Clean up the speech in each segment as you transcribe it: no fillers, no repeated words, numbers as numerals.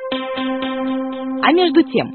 А между тем,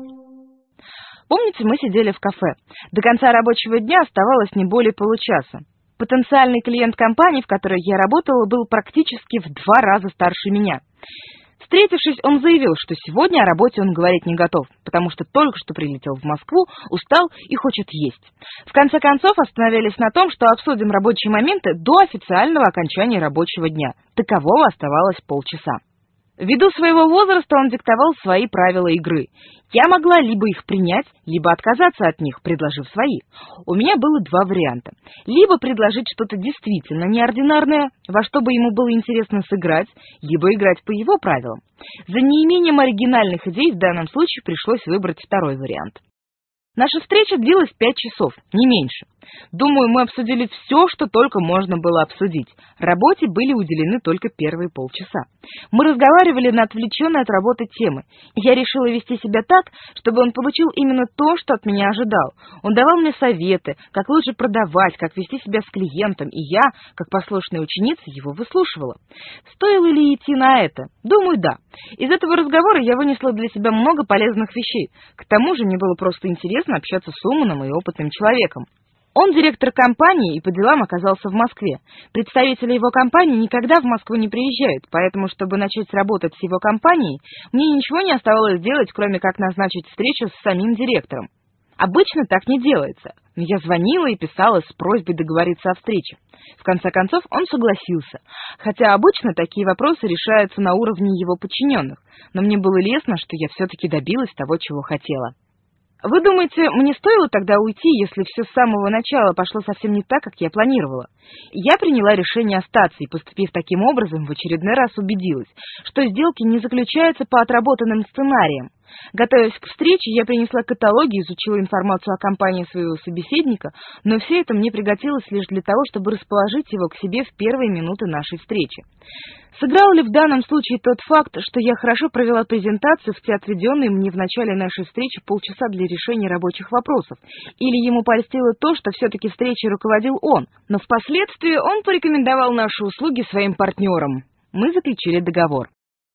помните, мы сидели в кафе. До конца рабочего дня оставалось не более получаса. Потенциальный клиент компании, в которой я работала, был практически в 2 раза старше меня. Встретившись, он заявил, что сегодня о работе он говорить не готов, потому что только что прилетел в Москву, устал и хочет есть. В конце концов, остановились на том, что обсудим рабочие моменты до официального окончания рабочего дня. Такового оставалось полчаса. Ввиду своего возраста он диктовал свои правила игры. Я могла либо их принять, либо отказаться от них, предложив свои. У меня было 2 варианта. Либо предложить что-то действительно неординарное, во что бы ему было интересно сыграть, либо играть по его правилам. За неимением оригинальных идей в данном случае пришлось выбрать второй вариант. Наша встреча длилась 5 часов, не меньше. Думаю, мы обсудили все, что только можно было обсудить. Работе были уделены только первые полчаса. Мы разговаривали на отвлеченные от работы темы. Я решила вести себя так, чтобы он получил именно то, что от меня ожидал. Он давал мне советы, как лучше продавать, как вести себя с клиентом, и я, как послушная ученица, его выслушивала. Стоило ли идти на это? Думаю, да. Из этого разговора я вынесла для себя много полезных вещей. К тому же мне было просто интересно общаться с умным и опытным человеком. Он директор компании и по делам оказался в Москве. Представители его компании никогда в Москву не приезжают, поэтому, чтобы начать работать с его компанией, мне ничего не оставалось делать, кроме как назначить встречу с самим директором. Обычно так не делается. Но я звонила и писала с просьбой договориться о встрече. В конце концов, он согласился. Хотя обычно такие вопросы решаются на уровне его подчиненных. Но мне было лестно, что я все-таки добилась того, чего хотела. Вы думаете, мне стоило тогда уйти, если все с самого начала пошло совсем не так, как я планировала? Я приняла решение остаться и, поступив таким образом, в очередной раз убедилась, что сделки не заключаются по отработанным сценариям. Готовясь к встрече, я принесла каталоги, изучила информацию о компании своего собеседника, но все это мне пригодилось лишь для того, чтобы расположить его к себе в первые минуты нашей встречи. Сыграл ли в данном случае тот факт, что я хорошо провела презентацию в те отведенные мне в начале нашей встречи полчаса для решения рабочих вопросов, или ему польстило то, что все-таки встречей руководил он, но впоследствии он порекомендовал наши услуги своим партнерам. Мы заключили договор.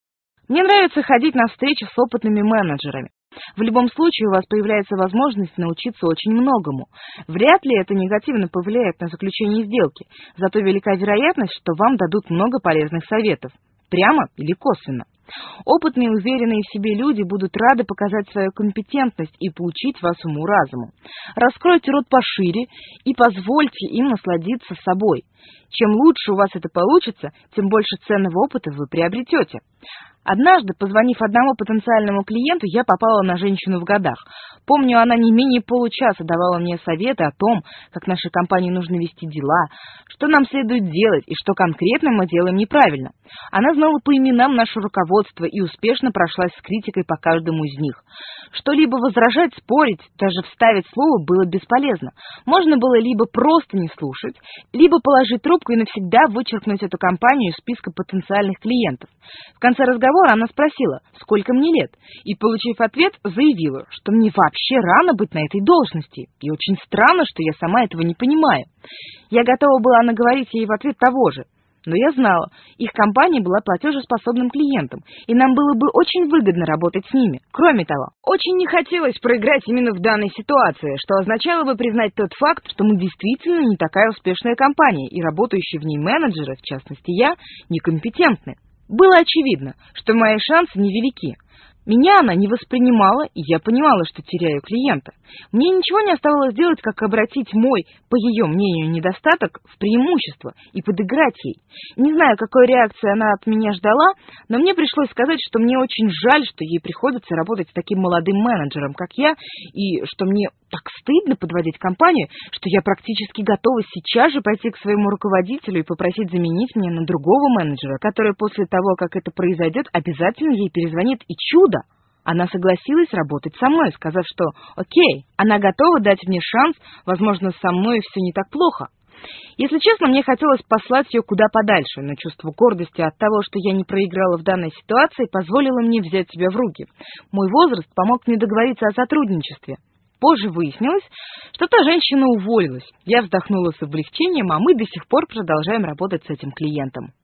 Мне нравится ходить на встречи с опытными менеджерами. В любом случае у вас появляется возможность научиться очень многому. Вряд ли это негативно повлияет на заключение сделки, зато велика вероятность, что вам дадут много полезных советов, прямо или косвенно. Опытные и уверенные в себе люди будут рады показать свою компетентность и поучить вас уму-разуму. Раскройте рот пошире и позвольте им насладиться собой. Чем лучше у вас это получится, тем больше ценного опыта вы приобретете. Однажды, позвонив одному потенциальному клиенту, я попала на женщину в годах. Помню, она не менее получаса давала мне советы о том, как нашей компании нужно вести дела, что нам следует делать и что конкретно мы делаем неправильно. Она знала по именам наше руководство и успешно прошлась с критикой по каждому из них. Что-либо возражать, спорить, даже вставить слово было бесполезно. Можно было либо просто не слушать, либо положить трубку и навсегда вычеркнуть эту компанию из списка потенциальных клиентов. В конце разговора она спросила, сколько мне лет, и, получив ответ, заявила, что мне вообще рано быть на этой должности, и очень странно, что я сама этого не понимаю. Я готова была наговорить ей в ответ того же, но я знала, их компания была платежеспособным клиентом, и нам было бы очень выгодно работать с ними. Кроме того, очень не хотелось проиграть именно в данной ситуации, что означало бы признать тот факт, что мы действительно не такая успешная компания, и работающие в ней менеджеры, в частности я, некомпетентны. Было очевидно, что мои шансы невелики. Меня она не воспринимала, и я понимала, что теряю клиента. Мне ничего не оставалось делать, как обратить мой, по ее мнению, недостаток в преимущество и подыграть ей. Не знаю, какой реакции она от меня ждала, но мне пришлось сказать, что мне очень жаль, что ей приходится работать с таким молодым менеджером, как я, и что мне так стыдно подводить компанию, что я практически готова сейчас же пойти к своему руководителю и попросить заменить меня на другого менеджера, который после того, как это произойдет, обязательно ей перезвонит, и чудо! Она согласилась работать со мной, сказав, что окей, она готова дать мне шанс, возможно, со мной все не так плохо. Если честно, мне хотелось послать ее куда подальше, но чувство гордости от того, что я не проиграла в данной ситуации, позволило мне взять себя в руки. Мой возраст помог мне договориться о сотрудничестве. Позже выяснилось, что та женщина уволилась. Я вздохнула с облегчением, а мы до сих пор продолжаем работать с этим клиентом.